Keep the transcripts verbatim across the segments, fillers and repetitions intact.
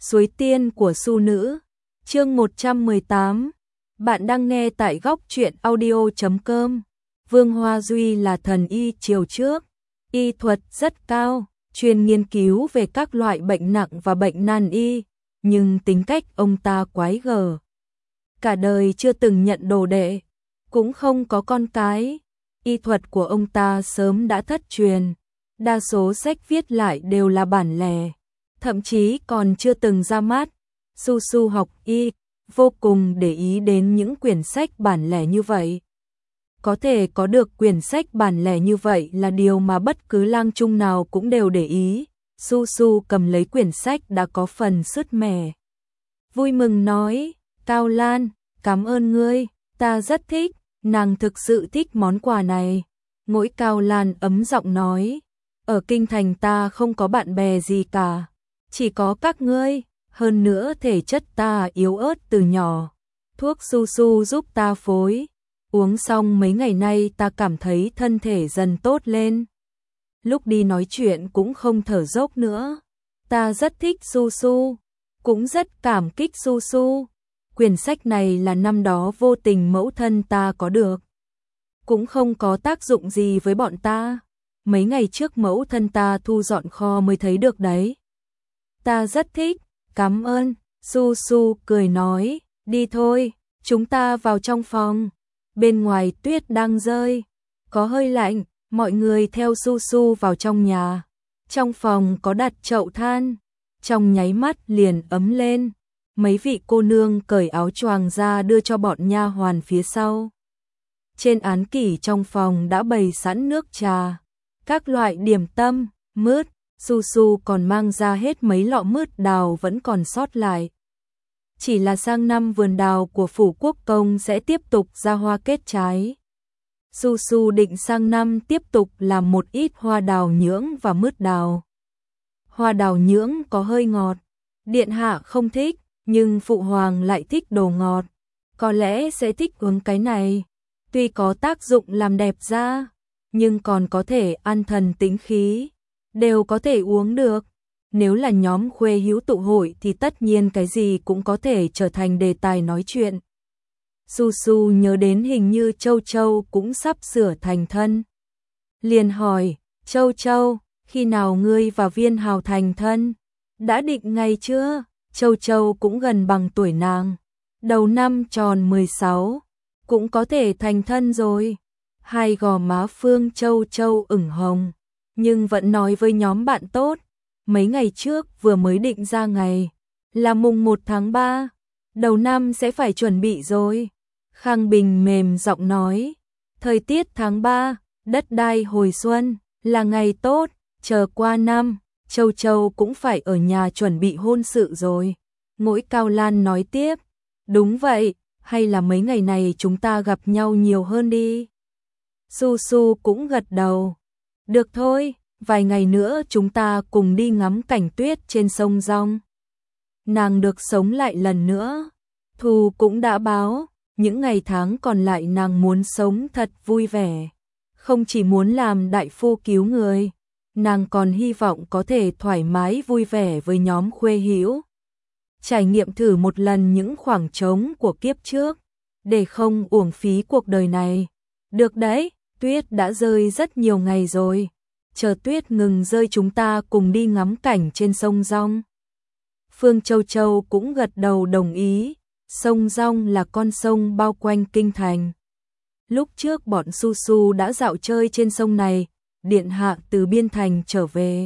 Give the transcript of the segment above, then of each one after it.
Suối tiên của Su nữ, chương một trăm mười tám. Bạn đang nghe tại góc truyện audio chấm com. Vương Hoa Duy là thần y triều trước, y thuật rất cao, chuyên nghiên cứu về các loại bệnh nặng và bệnh nan y, nhưng tính cách ông ta quái gở. Cả đời chưa từng nhận đồ đệ, cũng không có con cái, y thuật của ông ta sớm đã thất truyền, đa số sách viết lại đều là bản lẻ, thậm chí còn chưa từng ra mắt. Su Su học y, vô cùng để ý đến những quyển sách bản lẻ như vậy. Có thể có được quyển sách bản lẻ như vậy là điều mà bất cứ lang trung nào cũng đều để ý. Su Su cầm lấy quyển sách đã có phần sứt mẻ. Vui mừng nói, Cao Lan, cảm ơn ngươi, ta rất thích, nàng thực sự thích món quà này. Ngỗi Cao Lan ấm giọng nói, ở kinh thành ta không có bạn bè gì cả, chỉ có các ngươi, hơn nữa thể chất ta yếu ớt từ nhỏ. Thuốc Su Su giúp ta phối, uống xong mấy ngày nay ta cảm thấy thân thể dần tốt lên. Lúc đi nói chuyện cũng không thở dốc nữa. Ta rất thích Su Su, cũng rất cảm kích Su Su. Quyển sách này là năm đó vô tình mẫu thân ta có được, cũng không có tác dụng gì với bọn ta. Mấy ngày trước mẫu thân ta thu dọn kho mới thấy được đấy. Ta rất thích, cảm ơn. Su Su cười nói, đi thôi, chúng ta vào trong phòng. Bên ngoài tuyết đang rơi, có hơi lạnh, mọi người theo Su Su vào trong nhà. Trong phòng có đặt chậu than, trong nháy mắt liền ấm lên. Mấy vị cô nương cởi áo choàng ra đưa cho bọn nha hoàn phía sau. Trên án kỷ trong phòng đã bày sẵn nước trà, các loại điểm tâm, mứt. Su Su còn mang ra hết mấy lọ mứt đào vẫn còn sót lại. Chỉ là sang năm vườn đào của phủ quốc công sẽ tiếp tục ra hoa kết trái. Su Su định sang năm tiếp tục làm một ít hoa đào nhưỡng và mứt đào. Hoa đào nhưỡng có hơi ngọt, điện hạ không thích, nhưng phụ hoàng lại thích đồ ngọt, có lẽ sẽ thích uống cái này. Tuy có tác dụng làm đẹp da, nhưng còn có thể an thần tĩnh khí, đều có thể uống được. Nếu là nhóm khuê hữu tụ hội thì tất nhiên cái gì cũng có thể trở thành đề tài nói chuyện. Su Su nhớ đến hình như Châu Châu cũng sắp sửa thành thân. Liền hỏi, Châu Châu, khi nào ngươi và Viên Hào thành thân? Đã định ngày chưa? Châu Châu cũng gần bằng tuổi nàng, đầu năm tròn mười sáu, cũng có thể thành thân rồi. Hai gò má Phương Châu Châu ửng hồng, nhưng vẫn nói với nhóm bạn tốt, mấy ngày trước vừa mới định ra ngày, là mùng một tháng ba, đầu năm sẽ phải chuẩn bị rồi. Khang Bình mềm giọng nói, thời tiết tháng ba, đất đai hồi xuân, là ngày tốt, chờ qua năm, Châu Châu cũng phải ở nhà chuẩn bị hôn sự rồi. Ngỗi Cao Lan nói tiếp, đúng vậy, hay là mấy ngày này chúng ta gặp nhau nhiều hơn đi. Su Su cũng gật đầu, được thôi, vài ngày nữa chúng ta cùng đi ngắm cảnh tuyết trên sông Rong. Nàng được sống lại lần nữa, Thù cũng đã báo, những ngày tháng còn lại nàng muốn sống thật vui vẻ. Không chỉ muốn làm đại phu cứu người, nàng còn hy vọng có thể thoải mái vui vẻ với nhóm khuê hữu. Trải nghiệm thử một lần những khoảng trống của kiếp trước, để không uổng phí cuộc đời này. Được đấy, tuyết đã rơi rất nhiều ngày rồi. Chờ tuyết ngừng rơi chúng ta cùng đi ngắm cảnh trên sông Rong. Phương Châu Châu cũng gật đầu đồng ý. Sông Rong là con sông bao quanh kinh thành. Lúc trước bọn Su Su đã dạo chơi trên sông này, điện hạ từ biên thành trở về,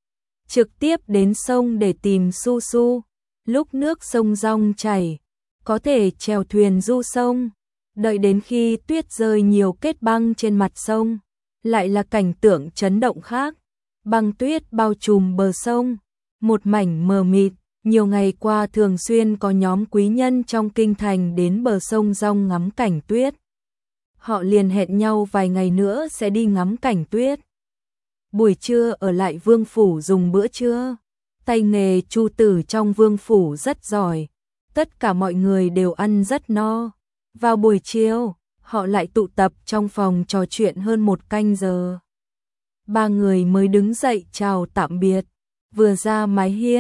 trực tiếp đến sông để tìm Su Su. Lúc nước sông Rong chảy, có thể chèo thuyền du sông, đợi đến khi tuyết rơi nhiều kết băng trên mặt sông, lại là cảnh tượng chấn động khác. Băng tuyết bao trùm bờ sông, một mảnh mờ mịt. Nhiều ngày qua thường xuyên có nhóm quý nhân trong kinh thành đến bờ sông Rong ngắm cảnh tuyết. Họ liền hẹn nhau vài ngày nữa sẽ đi ngắm cảnh tuyết. Buổi trưa ở lại vương phủ dùng bữa trưa. Tay nghề Chu tử trong vương phủ rất giỏi, tất cả mọi người đều ăn rất no. Vào buổi chiều, họ lại tụ tập trong phòng trò chuyện hơn một canh giờ. Ba người mới đứng dậy chào tạm biệt, vừa ra mái hiên,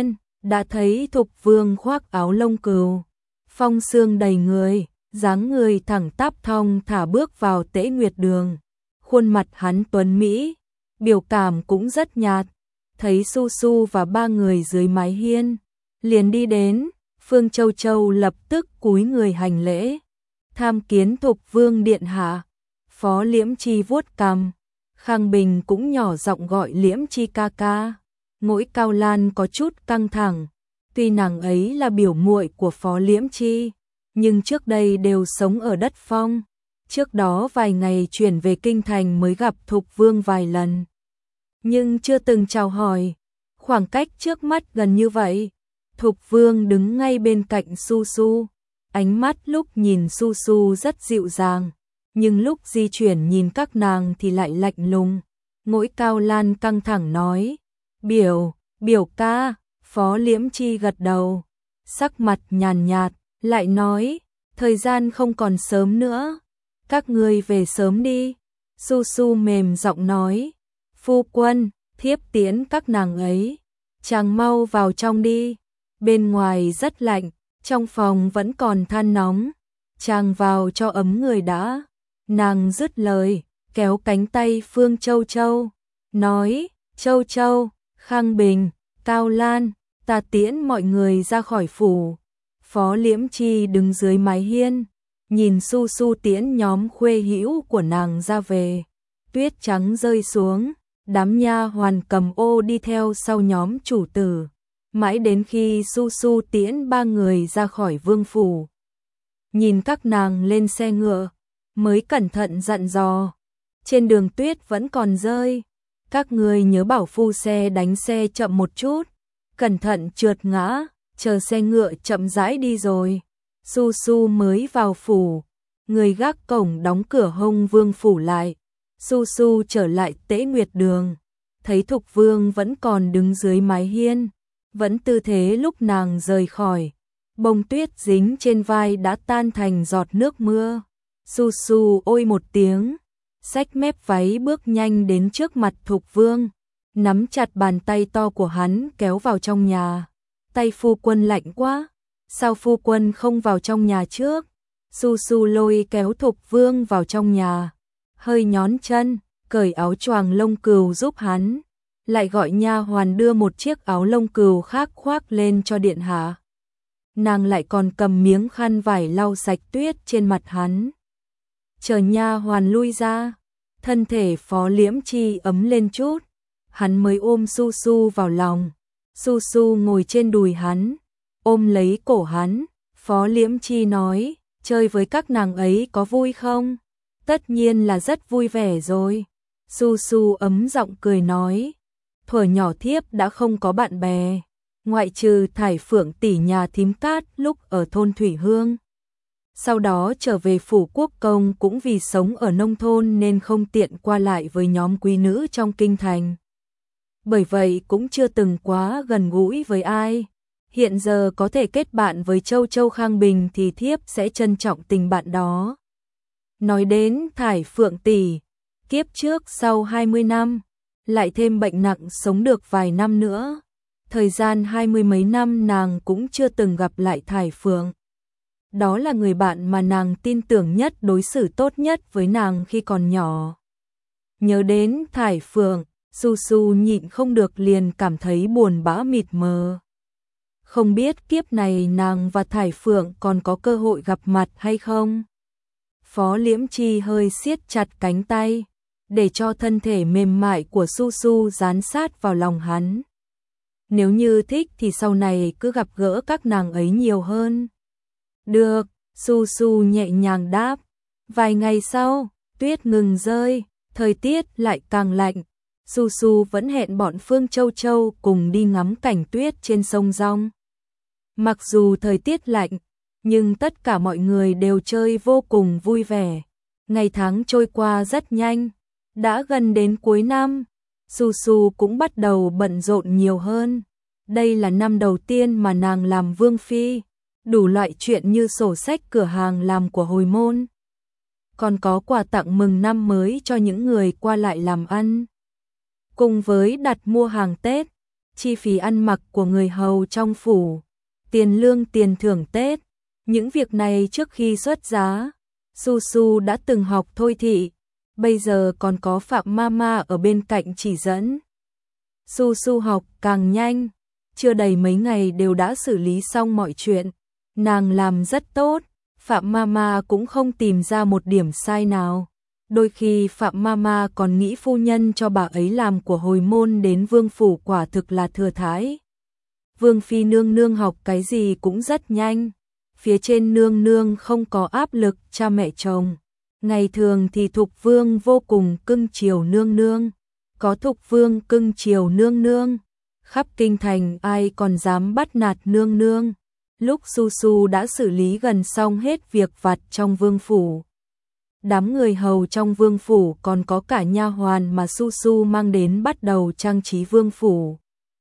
đã thấy Thục Vương khoác áo lông cừu, phong sương đầy người, dáng người thẳng tắp thong thả bước vào Tế Nguyệt Đường. Khuôn mặt hắn tuấn mỹ, biểu cảm cũng rất nhạt. Thấy Su Su và ba người dưới mái hiên, liền đi đến. Phương Châu Châu lập tức cúi người hành lễ, tham kiến Thục Vương điện hạ. Phó Liễm Chi vuốt cằm, Khang Bình cũng nhỏ giọng gọi Liễm Chi ca ca. Mỗi Cao Lan có chút căng thẳng, tuy nàng ấy là biểu muội của Phó Liễm Chi, nhưng trước đây đều sống ở đất Phong. Trước đó vài ngày chuyển về kinh thành mới gặp Thục Vương vài lần, nhưng chưa từng chào hỏi. Khoảng cách trước mắt gần như vậy. Thục Vương đứng ngay bên cạnh Su Su, ánh mắt lúc nhìn Su Su rất dịu dàng, nhưng lúc di chuyển nhìn các nàng thì lại lạnh lùng. Mỗi Cao Lan căng thẳng nói, biểu, biểu ca. Phó Liễm Chi gật đầu, sắc mặt nhàn nhạt, lại nói, thời gian không còn sớm nữa, các ngươi về sớm đi. Su Su mềm giọng nói, phu quân, thiếp tiễn các nàng ấy, chàng mau vào trong đi. Bên ngoài rất lạnh, trong phòng vẫn còn than nóng, chàng vào cho ấm người đã. Nàng dứt lời, kéo cánh tay Phương Châu Châu, nói, Châu Châu, Khang Bình, Cao Lan, ta tiễn mọi người ra khỏi phủ. Phó Liễm Chi đứng dưới mái hiên, nhìn Su Su tiễn nhóm khuê hữu của nàng ra về. Tuyết trắng rơi xuống, đám nha hoàn cầm ô đi theo sau nhóm chủ tử, mãi đến khi Su Su tiễn ba người ra khỏi vương phủ. Nhìn các nàng lên xe ngựa, mới cẩn thận dặn dò, trên đường tuyết vẫn còn rơi, các người nhớ bảo phu xe đánh xe chậm một chút, cẩn thận trượt ngã, chờ xe ngựa chậm rãi đi rồi. Su Su mới vào phủ, người gác cổng đóng cửa Hông Vương phủ lại. Su Su trở lại Tế Nguyệt Đường, thấy Thục Vương vẫn còn đứng dưới mái hiên, vẫn tư thế lúc nàng rời khỏi. Bông tuyết dính trên vai đã tan thành giọt nước mưa. Su Su ôi một tiếng, xách mép váy bước nhanh đến trước mặt Thục Vương, nắm chặt bàn tay to của hắn kéo vào trong nhà. Tay phu quân lạnh quá, sao phu quân không vào trong nhà trước? Su Su lôi kéo Thục Vương vào trong nhà, hơi nhón chân, cởi áo choàng lông cừu giúp hắn, lại gọi nha hoàn đưa một chiếc áo lông cừu khác khoác lên cho điện hạ. Nàng lại còn cầm miếng khăn vải lau sạch tuyết trên mặt hắn. Chờ nha hoàn lui ra, thân thể Phó Liễm Chi ấm lên chút, hắn mới ôm Su Su vào lòng. Su Su ngồi trên đùi hắn, ôm lấy cổ hắn. Phó Liễm Chi nói, chơi với các nàng ấy có vui không? Tất nhiên là rất vui vẻ rồi. Su Su ấm giọng cười nói, thuở nhỏ thiếp đã không có bạn bè, ngoại trừ Thải Phượng tỷ nhà thím Cát lúc ở thôn Thủy Hương. Sau đó trở về phủ Quốc Công cũng vì sống ở nông thôn nên không tiện qua lại với nhóm quý nữ trong kinh thành. Bởi vậy cũng chưa từng quá gần gũi với ai. Hiện giờ có thể kết bạn với Châu Châu Khang Bình thì thiếp sẽ trân trọng tình bạn đó. Nói đến Thải Phượng tỷ, kiếp trước sau hai mươi năm, lại thêm bệnh nặng sống được vài năm nữa. Thời gian hai mươi mấy năm nàng cũng chưa từng gặp lại Thải Phượng. Đó là người bạn mà nàng tin tưởng nhất, đối xử tốt nhất với nàng khi còn nhỏ. Nhớ đến Thải Phượng, Su Su nhịn không được liền cảm thấy buồn bã mịt mờ. Không biết kiếp này nàng và Thải Phượng còn có cơ hội gặp mặt hay không? Phó Liễm Chi hơi siết chặt cánh tay, để cho thân thể mềm mại của Su Su dán sát vào lòng hắn. Nếu như thích thì sau này cứ gặp gỡ các nàng ấy nhiều hơn. Được, Su Su nhẹ nhàng đáp. Vài ngày sau, tuyết ngừng rơi, thời tiết lại càng lạnh. Su Su vẫn hẹn bọn Phương Châu Châu cùng đi ngắm cảnh tuyết trên sông Rong. Mặc dù thời tiết lạnh, nhưng tất cả mọi người đều chơi vô cùng vui vẻ. Ngày tháng trôi qua rất nhanh, đã gần đến cuối năm, Su Su cũng bắt đầu bận rộn nhiều hơn. Đây là năm đầu tiên mà nàng làm vương phi, đủ loại chuyện như sổ sách cửa hàng làm của hồi môn. Còn có quà tặng mừng năm mới cho những người qua lại làm ăn. Cùng với đặt mua hàng Tết, chi phí ăn mặc của người hầu trong phủ, tiền lương tiền thưởng Tết. Những việc này trước khi xuất giá, Su Su đã từng học thôi thị, bây giờ còn có Phạm Mama ở bên cạnh chỉ dẫn. Su Su học càng nhanh, chưa đầy mấy ngày đều đã xử lý xong mọi chuyện, nàng làm rất tốt, Phạm Mama cũng không tìm ra một điểm sai nào. Đôi khi Phạm Mama còn nghĩ phu nhân cho bà ấy làm của hồi môn đến vương phủ quả thực là thừa thãi. Vương phi nương nương học cái gì cũng rất nhanh, phía trên nương nương không có áp lực cha mẹ chồng. Ngày thường thì Thục Vương vô cùng cưng chiều nương nương, có Thục Vương cưng chiều nương nương, khắp kinh thành ai còn dám bắt nạt nương nương. Lúc Su Su đã xử lý gần xong hết việc vặt trong vương phủ, đám người hầu trong vương phủ còn có cả nha hoàn mà Su Su mang đến bắt đầu trang trí vương phủ.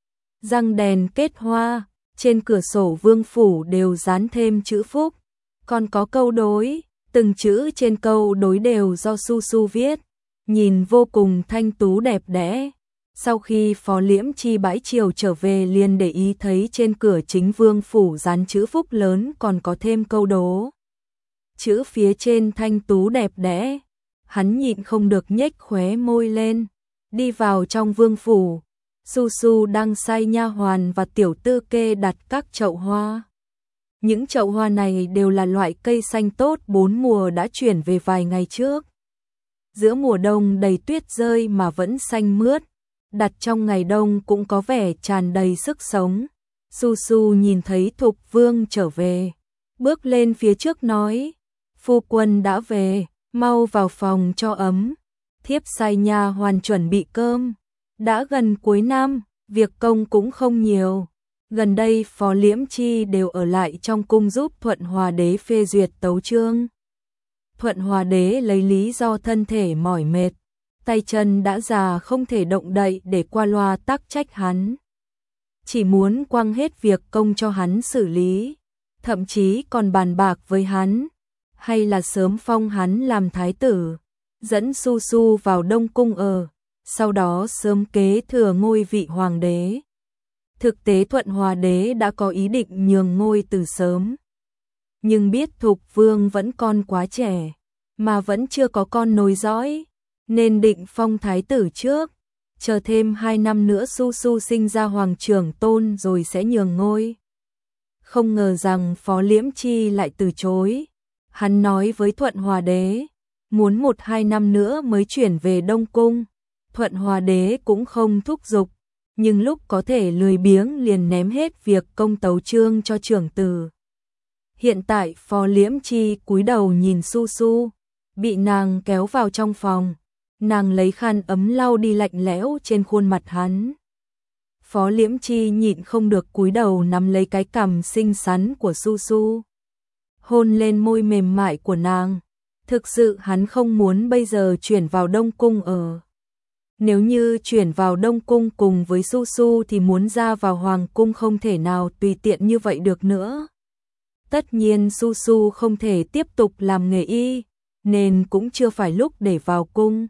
Răng đèn kết hoa, trên cửa sổ vương phủ đều dán thêm chữ phúc, còn có câu đối, từng chữ trên câu đối đều do Su Su viết, nhìn vô cùng thanh tú đẹp đẽ. Sau khi Phó Liễm Chi bãi triều trở về liền để ý thấy trên cửa chính vương phủ dán chữ phúc lớn còn có thêm câu đố. Chữ phía trên thanh tú đẹp đẽ, hắn nhịn không được nhếch khóe môi lên. Đi vào trong vương phủ, Su Su đang sai nha hoàn và tiểu tư kê đặt các chậu hoa. Những chậu hoa này đều là loại cây xanh tốt bốn mùa đã chuyển về vài ngày trước. Giữa mùa đông đầy tuyết rơi mà vẫn xanh mướt, đặt trong ngày đông cũng có vẻ tràn đầy sức sống. Su Su nhìn thấy Thục Vương trở về, bước lên phía trước nói: "Phu quân đã về, mau vào phòng cho ấm." Thiếp sai nha hoàn chuẩn bị cơm. Đã gần cuối năm, việc công cũng không nhiều. Gần đây Phó Liễm Chi đều ở lại trong cung giúp Thuận Hòa Đế phê duyệt tấu chương. Thuận Hòa Đế lấy lý do thân thể mỏi mệt, tay chân đã già không thể động đậy để qua loa tắc trách hắn. Chỉ muốn quăng hết việc công cho hắn xử lý, thậm chí còn bàn bạc với hắn, hay là sớm phong hắn làm thái tử, dẫn Su Su vào Đông Cung ở, sau đó sớm kế thừa ngôi vị hoàng đế. Thực tế Thuận Hòa Đế đã có ý định nhường ngôi từ sớm, nhưng biết Thục Vương vẫn còn quá trẻ, mà vẫn chưa có con nối dõi, nên định phong thái tử trước, chờ thêm hai năm nữa Su Su sinh ra hoàng trưởng tôn rồi sẽ nhường ngôi. Không ngờ rằng Phó Liễm Chi lại từ chối. Hắn nói với Thuận Hòa Đế, muốn một hai năm nữa mới chuyển về Đông Cung. Thuận Hòa Đế cũng không thúc giục, nhưng lúc có thể lười biếng liền ném hết việc công tấu chương cho trưởng tử. Hiện tại Phó Liễm Chi cúi đầu nhìn Su Su, bị nàng kéo vào trong phòng, nàng lấy khăn ấm lau đi lạnh lẽo trên khuôn mặt hắn. Phó Liễm Chi nhịn không được cúi đầu nắm lấy cái cằm xinh xắn của Su Su, hôn lên môi mềm mại của nàng. Thực sự hắn không muốn bây giờ chuyển vào Đông Cung ở. Nếu như chuyển vào Đông Cung cùng với Su Su thì muốn ra vào Hoàng Cung không thể nào tùy tiện như vậy được nữa. Tất nhiên Su Su không thể tiếp tục làm nghề y, nên cũng chưa phải lúc để vào cung.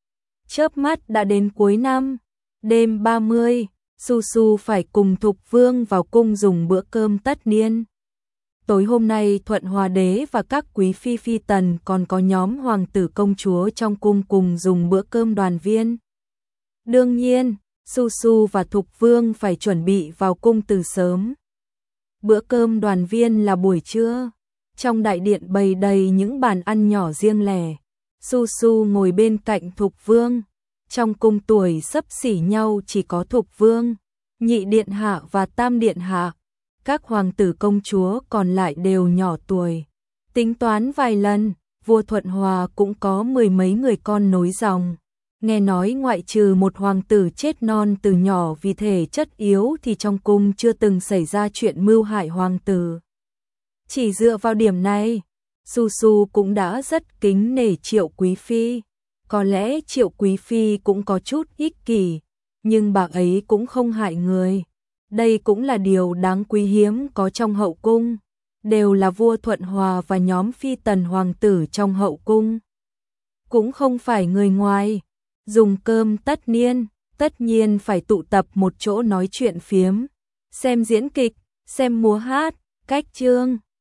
Chớp mắt đã đến cuối năm, đêm ba mươi, Su Su phải cùng Thục Vương vào cung dùng bữa cơm tất niên. Tối hôm nay Thuận Hòa Đế và các quý phi phi tần còn có nhóm hoàng tử công chúa trong cung cùng dùng bữa cơm đoàn viên. Đương nhiên, Su Su và Thục Vương phải chuẩn bị vào cung từ sớm. Bữa cơm đoàn viên là buổi trưa, trong đại điện bày đầy những bàn ăn nhỏ riêng lẻ. Su Su ngồi bên cạnh Thục Vương, trong cung tuổi xấp xỉ nhau chỉ có Thục Vương, Nhị Điện Hạ và Tam Điện Hạ. Các hoàng tử công chúa còn lại đều nhỏ tuổi. Tính toán vài lần, vua Thuận Hòa cũng có mười mấy người con nối dòng. Nghe nói ngoại trừ một hoàng tử chết non từ nhỏ vì thể chất yếu thì trong cung chưa từng xảy ra chuyện mưu hại hoàng tử. Chỉ dựa vào điểm này, Su Su cũng đã rất kính nể Triệu Quý Phi. Có lẽ Triệu Quý Phi cũng có chút ích kỷ, nhưng bà ấy cũng không hại người. Đây cũng là điều đáng quý hiếm có trong hậu cung, đều là vua Thuận Hòa và nhóm phi tần hoàng tử trong hậu cung. Cũng không phải người ngoài. Dùng cơm tất niên, tất nhiên phải tụ tập một chỗ nói chuyện phiếm, xem diễn kịch, xem múa hát, cách chương.